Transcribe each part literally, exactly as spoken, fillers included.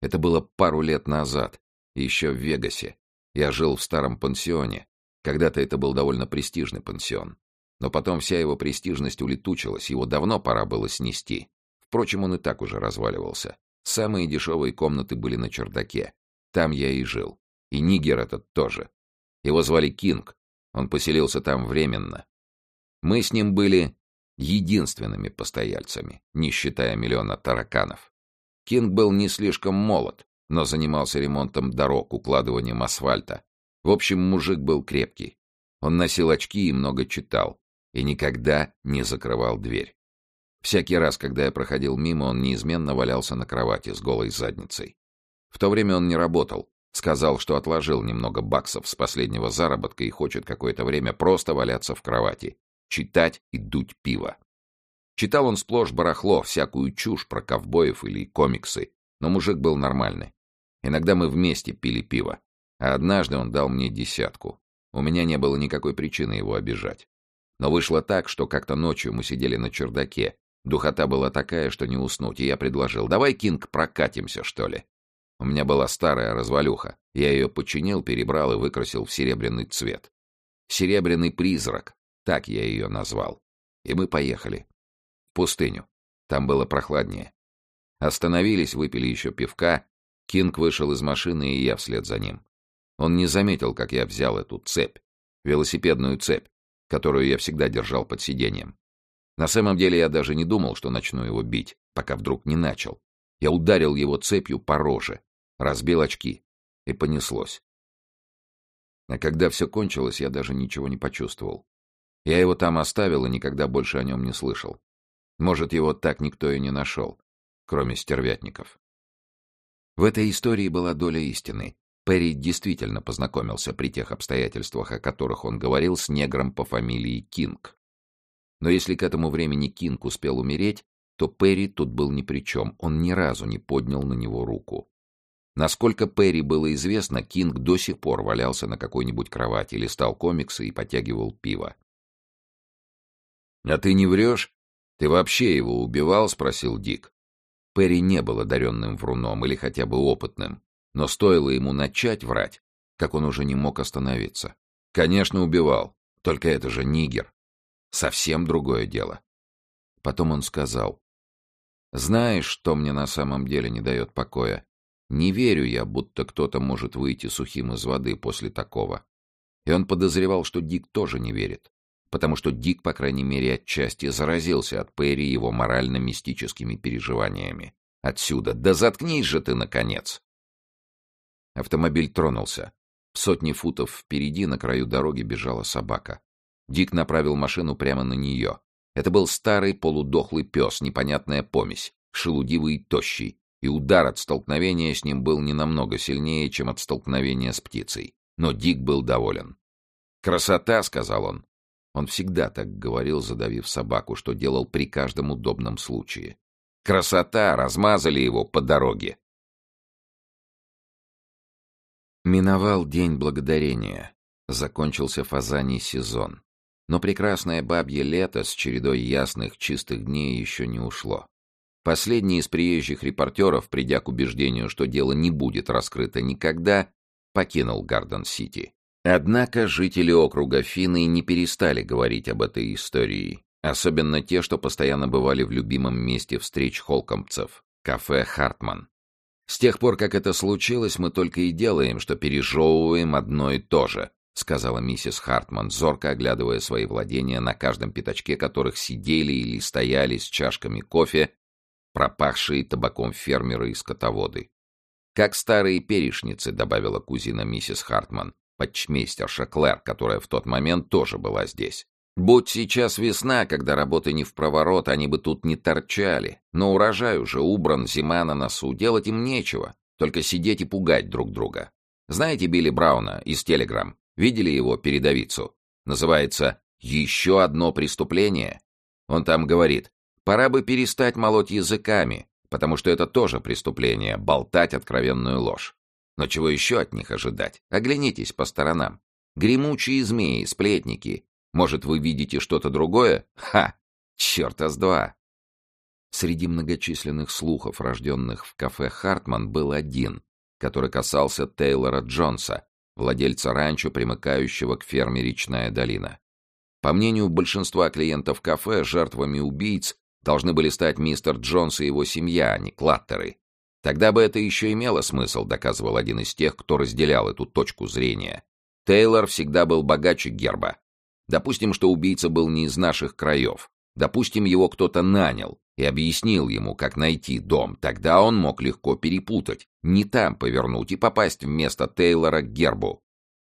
Это было пару лет назад, еще в Вегасе. Я жил в старом пансионе. Когда-то это был довольно престижный пансион. Но потом вся его престижность улетучилась, его давно пора было снести. Впрочем, он и так уже разваливался. Самые дешевые комнаты были на чердаке. Там я и жил. И нигер этот тоже. Его звали Кинг. Он поселился там временно. Мы с ним были единственными постояльцами, не считая миллиона тараканов. Кинг был не слишком молод, но занимался ремонтом дорог, укладыванием асфальта. В общем, мужик был крепкий. Он носил очки и много читал. И никогда не закрывал дверь. Всякий раз, когда я проходил мимо, он неизменно валялся на кровати с голой задницей. В то время он не работал. Сказал, что отложил немного баксов с последнего заработка и хочет какое-то время просто валяться в кровати, читать и дуть пиво. Читал он сплошь барахло, всякую чушь про ковбоев или комиксы, но мужик был нормальный. Иногда мы вместе пили пиво, а однажды он дал мне десятку. У меня не было никакой причины его обижать. Но вышло так, что как-то ночью мы сидели на чердаке. Духота была такая, что не уснуть, и я предложил: «Давай, Кинг, прокатимся, что ли?» У меня была старая развалюха. Я ее починил, перебрал и выкрасил в серебряный цвет. «Серебряный призрак», так я ее назвал. И мы поехали. В пустыню. Там было прохладнее. Остановились, выпили еще пивка. Кинг вышел из машины, и я вслед за ним. Он не заметил, как я взял эту цепь, велосипедную цепь, которую я всегда держал под сиденьем. На самом деле я даже не думал, что начну его бить, пока вдруг не начал. Я ударил его цепью по роже, разбил очки, и понеслось. А когда все кончилось, я даже ничего не почувствовал. Я его там оставил и никогда больше о нем не слышал. Может, его так никто и не нашел, кроме стервятников. В этой истории была доля истины. Перри действительно познакомился при тех обстоятельствах, о которых он говорил, с негром по фамилии Кинг. Но если к этому времени Кинг успел умереть, то Перри тут был ни при чем, он ни разу не поднял на него руку. Насколько Перри было известно, Кинг до сих пор валялся на какой-нибудь кровати, листал комиксы и потягивал пиво. «А ты не врешь? Ты вообще его убивал?» — спросил Дик. Перри не был одаренным вруном или хотя бы опытным, но стоило ему начать врать, как он уже не мог остановиться. «Конечно, убивал. Только это же нигер. Совсем другое дело». Потом он сказал: «Знаешь, что мне на самом деле не дает покоя? Не верю я, будто кто-то может выйти сухим из воды после такого». И он подозревал, что Дик тоже не верит, потому что Дик, по крайней мере, отчасти заразился от Перри его морально-мистическими переживаниями. Отсюда: «Да заткнись же ты, наконец!» Автомобиль тронулся. В сотни футов впереди на краю дороги бежала собака. Дик направил машину прямо на нее. Это был старый полудохлый пес, непонятная помесь, шелудивый и тощий, и удар от столкновения с ним был не намного сильнее, чем от столкновения с птицей. Но Дик был доволен. «Красота!» — сказал он. Он всегда так говорил, задавив собаку, что делал при каждом удобном случае. «Красота!» — размазали его по дороге. Миновал День Благодарения. Закончился фазаний сезон. Но прекрасное бабье лето с чередой ясных, чистых дней еще не ушло. Последний из приезжих репортеров, придя к убеждению, что дело не будет раскрыто никогда, покинул Гарден-Сити. Однако жители округа Финны не перестали говорить об этой истории, особенно те, что постоянно бывали в любимом месте встреч холкомцев — кафе «Хартман». «С тех пор, как это случилось, мы только и делаем, что пережевываем одно и то же», — сказала миссис Хартман, зорко оглядывая свои владения, на каждом пятачке которых сидели или стояли с чашками кофе пропахшие табаком фермеры и скотоводы. «Как старые перешницы», — добавила кузина миссис Хартман, почтмейстерша Клэр, которая в тот момент тоже была здесь. «Будь сейчас весна, когда работы не впроворот, они бы тут не торчали. Но урожай уже убран, зима на носу, делать им нечего, только сидеть и пугать друг друга. Знаете Билли Брауна из «Телеграм»? Видели его передовицу? Называется «Еще одно преступление». Он там говорит: пора бы перестать молоть языками, потому что это тоже преступление — болтать откровенную ложь. Но чего еще от них ожидать? Оглянитесь по сторонам. Гремучие змеи, сплетники. Может, вы видите что-то другое? Ха! Черта с два! Среди многочисленных слухов, рожденных в кафе «Хартман», был один, который касался Тейлора Джонса, владельца ранчо, примыкающего к ферме «Речная долина». По мнению большинства клиентов кафе, жертвами убийц должны были стать мистер Джонс и его семья, а не клаттеры. Тогда бы это еще имело смысл, доказывал один из тех, кто разделял эту точку зрения. Тейлор всегда был богаче Герба. Допустим, что убийца был не из наших краев. Допустим, его кто-то нанял и объяснил ему, как найти дом. Тогда он мог легко перепутать, не там повернуть и попасть вместо Тейлора к Гербу.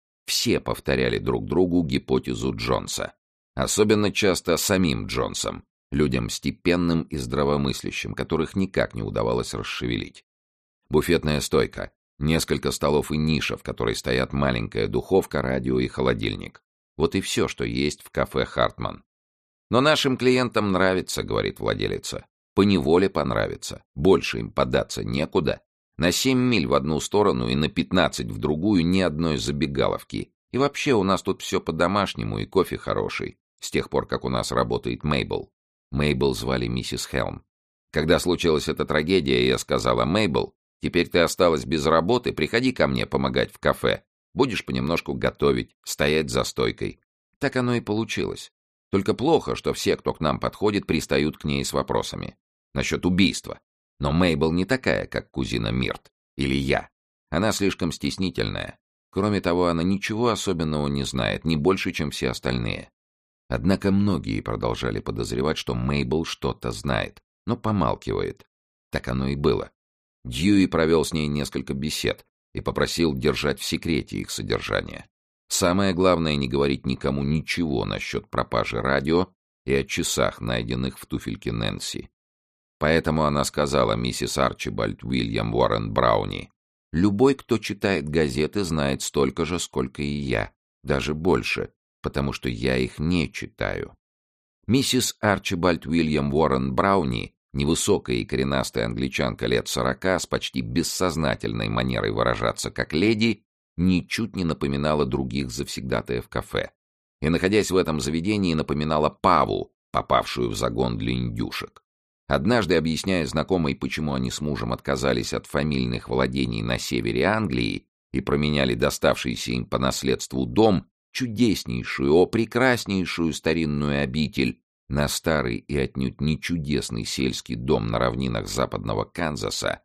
Все повторяли друг другу гипотезу Джонса. Особенно часто самим Джонсом, людям степенным и здравомыслящим, которых никак не удавалось расшевелить. Буфетная стойка, несколько столов и ниша, в которой стоят маленькая духовка, радио и холодильник. Вот и все, что есть в кафе «Хартман». «Но нашим клиентам нравится», — говорит владелица. «Поневоле понравится. Больше им податься некуда. На семь миль в одну сторону и на пятнадцать в другую ни одной забегаловки. И вообще у нас тут все по-домашнему и кофе хороший, с тех пор, как у нас работает Мейбл». Мейбл звали миссис Хелм. Когда случилась эта трагедия, я сказала: «Мейбл, теперь ты осталась без работы, приходи ко мне помогать в кафе. Будешь понемножку готовить, стоять за стойкой». Так оно и получилось. Только плохо, что все, кто к нам подходит, пристают к ней с вопросами. Насчет убийства. Но Мейбл не такая, как кузина Мирт. Или я. Она слишком стеснительная. Кроме того, она ничего особенного не знает, не больше, чем все остальные. Однако многие продолжали подозревать, что Мейбл что-то знает, но помалкивает. Так оно и было. Дьюи провел с ней несколько бесед и попросил держать в секрете их содержание. Самое главное — не говорить никому ничего насчет пропажи радио и о часах, найденных в туфельке Нэнси. Поэтому она сказала миссис Арчибальд Уильям Уоррен Брауни: «Любой, кто читает газеты, знает столько же, сколько и я, даже больше, потому что я их не читаю». Миссис Арчибальд Уильям Уоррен Брауни, невысокая и коренастая англичанка лет сорока, с почти бессознательной манерой выражаться как леди, ничуть не напоминала других завсегдатаев кафе. И, находясь в этом заведении, напоминала паву, попавшую в загон для индюшек. Однажды, объясняя знакомой, почему они с мужем отказались от фамильных владений на севере Англии и променяли доставшийся им по наследству дом, чудеснейшую, о прекраснейшую старинную обитель, на старый и отнюдь не чудесный сельский дом на равнинах западного Канзаса,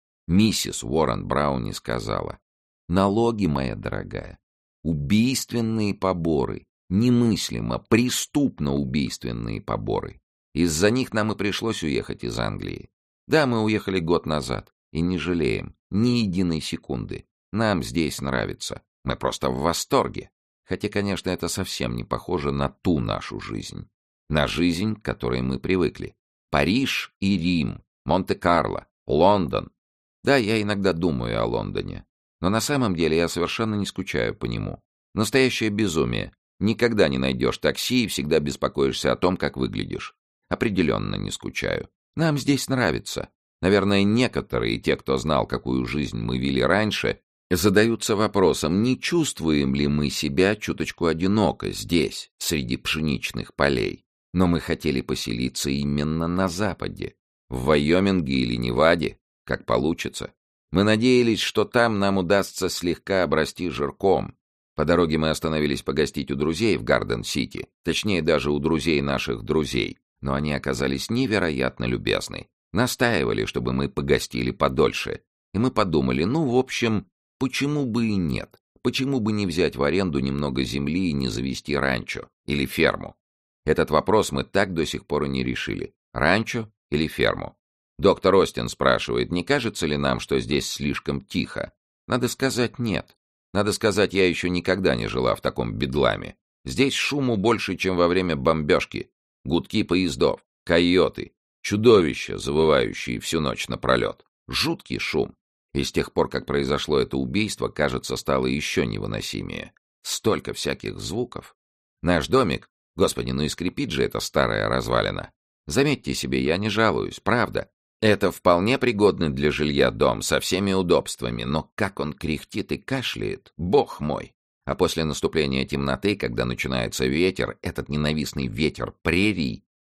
миссис Уоррен Брауни сказала: «Налоги, моя дорогая, убийственные поборы, немыслимо, преступно убийственные поборы. Из-за них нам и пришлось уехать из Англии. Да, мы уехали год назад, и не жалеем, ни единой секунды. Нам здесь нравится, мы просто в восторге. Хотя, конечно, это совсем не похоже на ту нашу жизнь, на жизнь, к которой мы привыкли. Париж и Рим, Монте-Карло, Лондон. Да, я иногда думаю о Лондоне. Но на самом деле я совершенно не скучаю по нему. Настоящее безумие. Никогда не найдешь такси и всегда беспокоишься о том, как выглядишь. Определенно не скучаю. Нам здесь нравится. Наверное, некоторые, те, кто знал, какую жизнь мы вели раньше, задаются вопросом, не чувствуем ли мы себя чуточку одиноко здесь, среди пшеничных полей. Но мы хотели поселиться именно на Западе, в Вайоминге или Неваде, как получится. Мы надеялись, что там нам удастся слегка обрасти жирком. По дороге мы остановились погостить у друзей в Гарден-Сити, точнее даже у друзей наших друзей, но они оказались невероятно любезны. Настаивали, чтобы мы погостили подольше. И мы подумали, ну, в общем, почему бы и нет? Почему бы не взять в аренду немного земли и не завести ранчо или ферму? Этот вопрос мы так до сих пор и не решили. Ранчо или ферму? Доктор Остин спрашивает, не кажется ли нам, что здесь слишком тихо? Надо сказать, нет. Надо сказать, я еще никогда не жила в таком бедламе. Здесь шуму больше, чем во время бомбежки. Гудки поездов, койоты, чудовища, завывающие всю ночь напролет. Жуткий шум. И с тех пор, как произошло это убийство, кажется, стало еще невыносимее. Столько всяких звуков. Наш домик, господи, ну и скрипит же эта старая развалина. Заметьте себе, я не жалуюсь, правда. Это вполне пригодный для жилья дом со всеми удобствами, но как он кряхтит и кашляет, бог мой! А после наступления темноты, когда начинается ветер, этот ненавистный ветер прерий,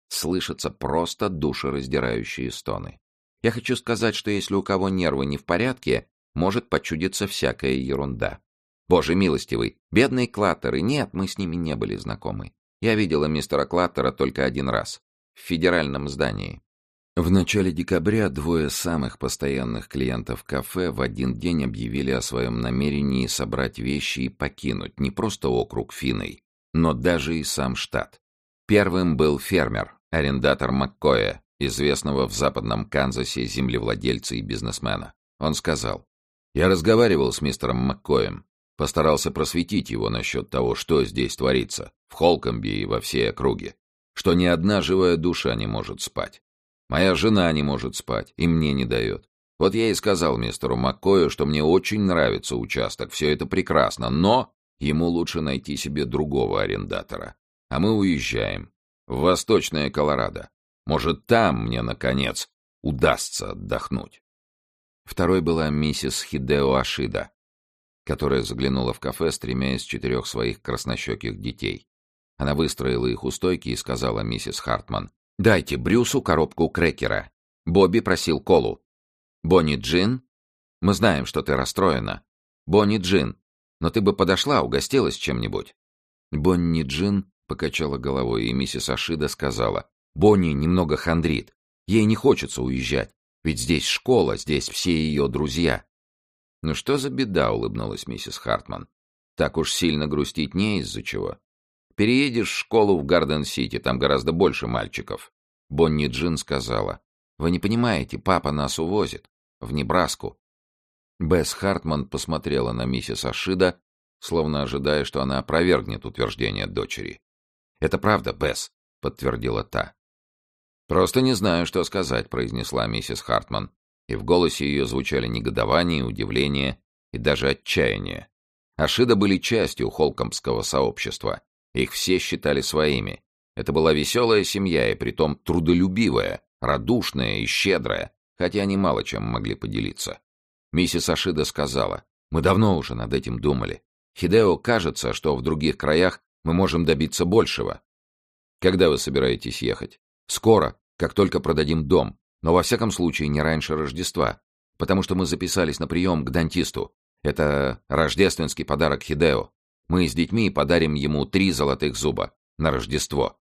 слышатся просто душераздирающие стоны. Я хочу сказать, что если у кого нервы не в порядке, может почудиться всякая ерунда. Боже милостивый, бедные Клаттеры, нет, мы с ними не были знакомы. Я видела мистера Клаттера только один раз, в федеральном здании. В начале декабря двое самых постоянных клиентов кафе в один день объявили о своем намерении собрать вещи и покинуть не просто округ Финной, но даже и сам штат. Первым был фермер, арендатор Маккоя, известного в западном Канзасе землевладельца и бизнесмена. Он сказал: «Я разговаривал с мистером Маккоем, постарался просветить его насчет того, что здесь творится, в Холкомби и во всей округе, что ни одна живая душа не может спать. Моя жена не может спать и мне не дает. Вот я и сказал мистеру Маккою, что мне очень нравится участок, все это прекрасно, но ему лучше найти себе другого арендатора. А мы уезжаем в Восточное Колорадо. Может, там мне, наконец, удастся отдохнуть». Второй была миссис Хидео Ашида, которая заглянула в кафе с тремя из четырех своих краснощеких детей. Она выстроила их у стойки и сказала миссис Хартман: «Дайте Брюсу коробку крекера. Бобби просил колу. Бонни Джин? Мы знаем, что ты расстроена. Бонни Джин, но ты бы подошла, угостилась чем-нибудь». Бонни Джин покачала головой, и миссис Ашида сказала: «Бонни немного хандрит. Ей не хочется уезжать, ведь здесь школа, здесь все ее друзья». «Ну что за беда?» — улыбнулась миссис Хартман. «Так уж сильно грустить не из-за чего. Переедешь в школу в Гарден-Сити, там гораздо больше мальчиков». Бонни Джин сказала: «Вы не понимаете, папа нас увозит. В Небраску». Бесс Хартман посмотрела на миссис Ашида, словно ожидая, что она опровергнет утверждение дочери. «Это правда, Бесс», — подтвердила та. «Просто не знаю, что сказать», — произнесла миссис Хартман, и в голосе ее звучали негодование, удивление и даже отчаяние. Ашида были частью холкомбского сообщества. Их все считали своими. Это была веселая семья и притом трудолюбивая, радушная и щедрая, хотя они мало чем могли поделиться. Миссис Ашида сказала: «Мы давно уже над этим думали. Хидео, кажется, что в других краях мы можем добиться большего». «Когда вы собираетесь ехать?» «Скоро, как только продадим дом, но во всяком случае не раньше Рождества, потому что мы записались на прием к дантисту. Это рождественский подарок Хидео. Мы с детьми подарим ему три золотых зуба на Рождество».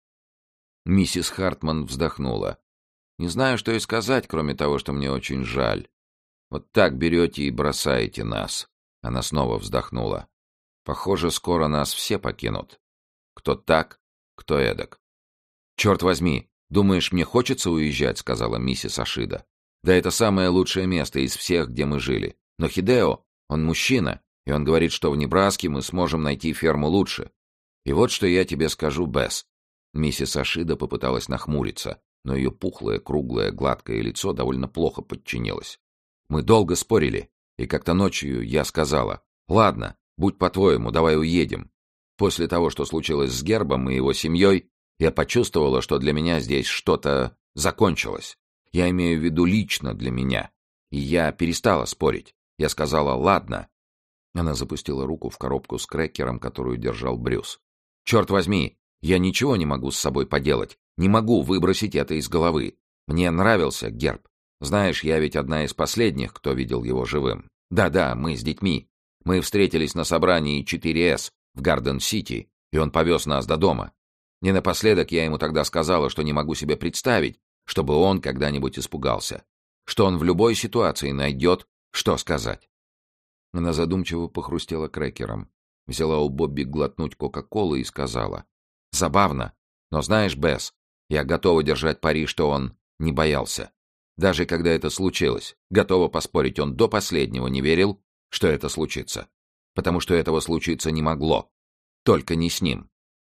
Миссис Хартман вздохнула. «Не знаю, что и сказать, кроме того, что мне очень жаль. Вот так берете и бросаете нас». Она снова вздохнула. «Похоже, скоро нас все покинут. Кто так, кто эдак». «Черт возьми, думаешь, мне хочется уезжать?» — сказала миссис Ашида. «Да это самое лучшее место из всех, где мы жили. Но Хидео, он мужчина, и он говорит, что в Небраске мы сможем найти ферму лучше. И вот что я тебе скажу, Бесс». Миссис Ашида попыталась нахмуриться, но ее пухлое, круглое, гладкое лицо довольно плохо подчинилось. «Мы долго спорили, и как-то ночью я сказала: ладно, будь по-твоему, давай уедем. После того, что случилось с Гербом и его семьей, я почувствовала, что для меня здесь что-то закончилось. Я имею в виду лично для меня. И я перестала спорить. Я сказала: ладно». Она запустила руку в коробку с крекером, которую держал Брюс. «Черт возьми, я ничего не могу с собой поделать. Не могу выбросить это из головы. Мне нравился Герб. Знаешь, я ведь одна из последних, кто видел его живым. Да-да, мы с детьми. Мы встретились на собрании четыре эс в Гарден-Сити, и он повез нас до дома. И напоследок я ему тогда сказала, что не могу себе представить, чтобы он когда-нибудь испугался. Что он в любой ситуации найдет, что сказать». Она задумчиво похрустела крекером, взяла у Бобби глотнуть кока-колы и сказала: «Забавно, но знаешь, Бесс, я готова держать пари, что он не боялся. Даже когда это случилось, готова поспорить, он до последнего не верил, что это случится. Потому что этого случиться не могло. Только не с ним».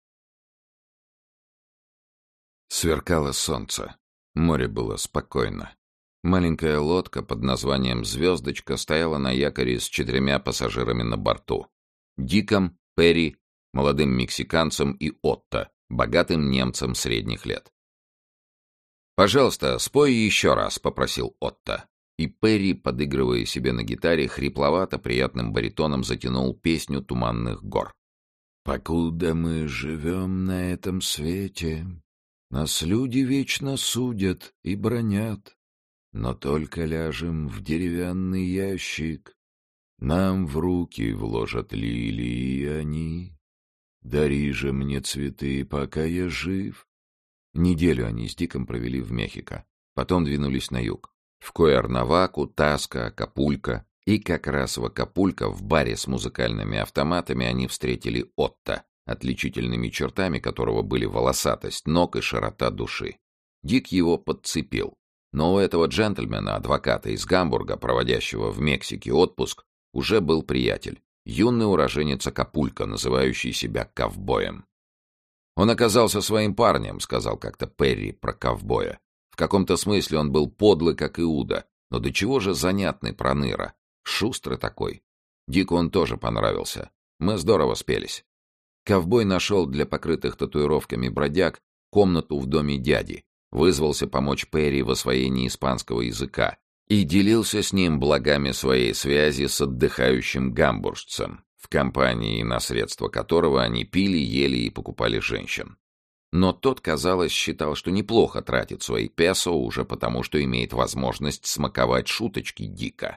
Сверкало солнце. Море было спокойно. Маленькая лодка под названием «Звездочка» стояла на якоре с четырьмя пассажирами на борту. Диком, Перри, молодым мексиканцем и Отто, богатым немцем средних лет. «Пожалуйста, спой еще раз», — попросил Отто. И Перри, подыгрывая себе на гитаре, хрипловато приятным баритоном затянул песню «Туманных гор». «Покуда мы живем на этом свете, Нас люди вечно судят и бронят, но только ляжем в деревянный ящик, нам в руки вложат лилии они. Дари же мне цветы, пока я жив. Неделю они с Диком провели в Мехико. Потом двинулись на юг. В Куэрнаваку, Таско, Акапулько. И как раз в Акапулько, в баре с музыкальными автоматами, они встретили Отто, отличительными чертами которого были волосатость ног и широта души. Дик его подцепил. Но у этого джентльмена, адвоката из Гамбурга, проводящего в Мексике отпуск, уже был приятель, юный уроженец Акапулько, называющий себя ковбоем. «Он оказался своим парнем», — сказал как-то Перри про ковбоя. В каком-то смысле он был подлый, как Иуда, но до чего же занятный проныра. Шустрый такой. Дику он тоже понравился. Мы здорово спелись. Ковбой нашел для покрытых татуировками бродяг комнату в доме дяди, вызвался помочь Перри в освоении испанского языка и делился с ним благами своей связи с отдыхающим гамбуржцем, в компании и на средства которого они пили, ели и покупали женщин. Но тот, казалось, считал, что неплохо тратит свои песо уже потому, что имеет возможность смаковать шуточки Дика.